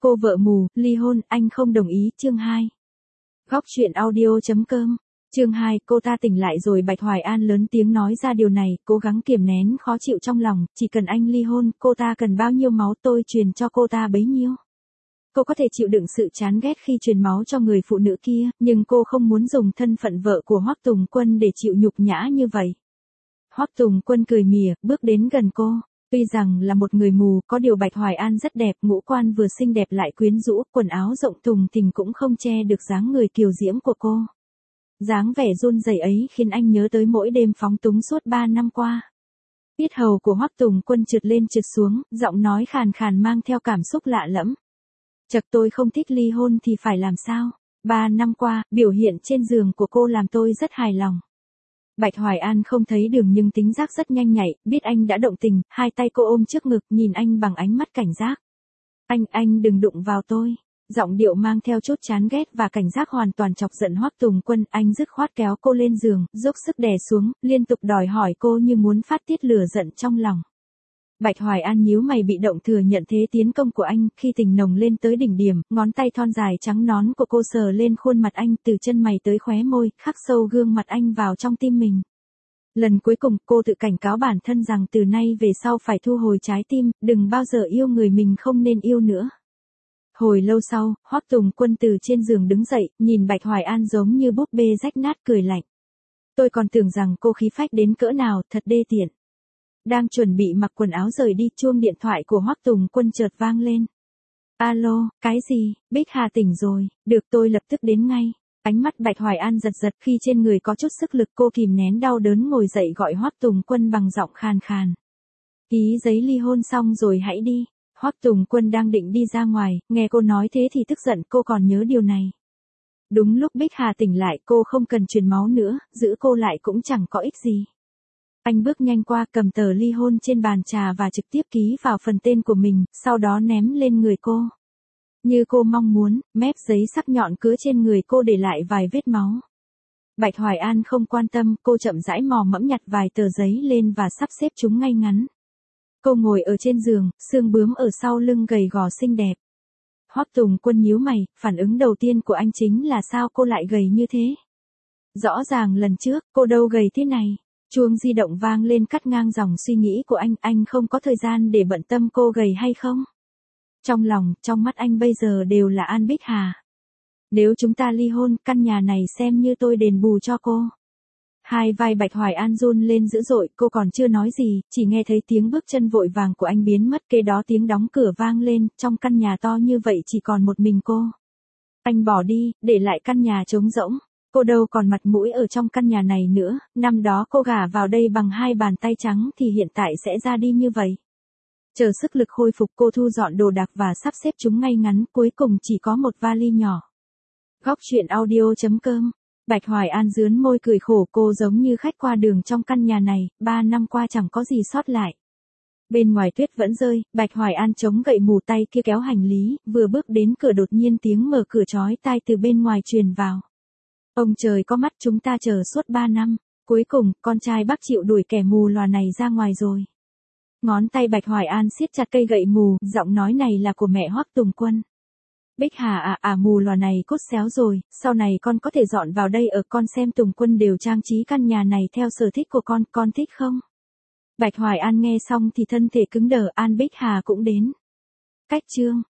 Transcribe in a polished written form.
Cô vợ mù, ly hôn, anh không đồng ý, chương 2. Góc truyện audio.com. Chương 2, cô ta tỉnh lại rồi. Bạch Hoài An lớn tiếng nói ra điều này, cố gắng kiềm nén khó chịu trong lòng, chỉ cần anh ly hôn, cô ta cần bao nhiêu máu tôi truyền cho cô ta bấy nhiêu. Cô có thể chịu đựng sự chán ghét khi truyền máu cho người phụ nữ kia, nhưng cô không muốn dùng thân phận vợ của Hoắc Tùng Quân để chịu nhục nhã như vậy. Hoắc Tùng Quân cười mỉa, bước đến gần cô. Tuy rằng là một người mù, có điều Bạch Hoài An rất đẹp, ngũ quan vừa xinh đẹp lại quyến rũ, quần áo rộng thùng thình cũng không che được dáng người kiều diễm của cô. Dáng vẻ run rẩy ấy khiến anh nhớ tới mỗi đêm phóng túng suốt 3 năm qua. Yết hầu của Hoắc Tùng Quân trượt lên trượt xuống, giọng nói khàn khàn mang theo cảm xúc lạ lẫm. Chật, tôi không thích ly hôn thì phải làm sao? 3 năm qua, biểu hiện trên giường của cô làm tôi rất hài lòng. Bạch Hoài An không thấy Đường nhưng tính giác rất nhanh nhạy, biết anh đã động tình, hai tay cô ôm trước ngực, nhìn anh bằng ánh mắt cảnh giác. Anh đừng đụng vào tôi. Giọng điệu mang theo chút chán ghét và cảnh giác hoàn toàn chọc giận Hoắc Tùng Quân. Anh dứt khoát kéo cô lên giường, dốc sức đè xuống, liên tục đòi hỏi cô như muốn phát tiết lửa giận trong lòng. Bạch Hoài An nhíu mày bị động thừa nhận thế tiến công của anh, khi tình nồng lên tới đỉnh điểm, ngón tay thon dài trắng nõn của cô sờ lên khuôn mặt anh, từ chân mày tới khóe môi, khắc sâu gương mặt anh vào trong tim mình. Lần cuối cùng, cô tự cảnh cáo bản thân rằng từ nay về sau phải thu hồi trái tim, đừng bao giờ yêu người mình không nên yêu nữa. Hồi lâu sau, Hoắc Tùng Quân từ trên giường đứng dậy, nhìn Bạch Hoài An giống như búp bê rách nát, cười lạnh. Tôi còn tưởng rằng cô khí phách đến cỡ nào, thật đê tiện. Đang chuẩn bị mặc quần áo rời đi, chuông điện thoại của Hoắc Tùng Quân chợt vang lên. Alo, cái gì? Bích Hà tỉnh rồi, được, tôi lập tức đến ngay. Ánh mắt Bạch Hoài An giật giật, khi trên người có chút sức lực cô kìm nén đau đớn ngồi dậy gọi Hoắc Tùng Quân bằng giọng khàn khàn. Ký giấy ly hôn xong rồi hãy đi. Hoắc Tùng Quân đang định đi ra ngoài, nghe cô nói thế thì tức giận, cô còn nhớ điều này. Đúng lúc Bích Hà tỉnh lại, cô không cần truyền máu nữa, giữ cô lại cũng chẳng có ích gì. Anh bước nhanh qua, cầm tờ ly hôn trên bàn trà và trực tiếp ký vào phần tên của mình, sau đó ném lên người cô. Như cô mong muốn, mép giấy sắc nhọn cứa trên người cô để lại vài vết máu. Bạch Hoài An không quan tâm, cô chậm rãi mò mẫm nhặt vài tờ giấy lên và sắp xếp chúng ngay ngắn. Cô ngồi ở trên giường, xương bướm ở sau lưng gầy gò xinh đẹp. Hoắc Tùng Quân nhíu mày, phản ứng đầu tiên của anh chính là sao cô lại gầy như thế? Rõ ràng lần trước, cô đâu gầy thế này. Chuông di động vang lên cắt ngang dòng suy nghĩ của anh không có thời gian để bận tâm cô gầy hay không. Trong lòng, trong mắt anh bây giờ đều là An Bích Hà. Nếu chúng ta ly hôn, căn nhà này xem như tôi đền bù cho cô. Hai vai Bạch Hoài An run lên dữ dội, cô còn chưa nói gì, chỉ nghe thấy tiếng bước chân vội vàng của anh biến mất, kế đó tiếng đóng cửa vang lên, trong căn nhà to như vậy chỉ còn một mình cô. Anh bỏ đi, để lại căn nhà trống rỗng. Cô đâu còn mặt mũi ở trong căn nhà này nữa, năm đó cô gả vào đây bằng 2 bàn tay trắng thì hiện tại sẽ ra đi như vậy. Chờ sức lực khôi phục, cô thu dọn đồ đạc và sắp xếp chúng ngay ngắn, cuối cùng chỉ có một vali nhỏ. Góc truyện audio.com. Bạch Hoài An rướn môi cười khổ, cô giống như khách qua đường trong căn nhà này, 3 năm qua chẳng có gì sót lại. Bên ngoài tuyết vẫn rơi, Bạch Hoài An chống gậy mù tay kia kéo hành lý, vừa bước đến cửa đột nhiên tiếng mở cửa chói tai từ bên ngoài truyền vào. Ông trời có mắt, chúng ta chờ suốt 3 năm, cuối cùng, con trai bác chịu đuổi kẻ mù lòa này ra ngoài rồi. Ngón tay Bạch Hoài An siết chặt cây gậy mù, giọng nói này là của mẹ Hoắc Tùng Quân. Bích Hà mù lòa này cốt xéo rồi, sau này con có thể dọn vào đây ở, con xem Tùng Quân đều trang trí căn nhà này theo sở thích của con thích không? Bạch Hoài An nghe xong thì thân thể cứng đờ, An Bích Hà cũng đến. Cách chương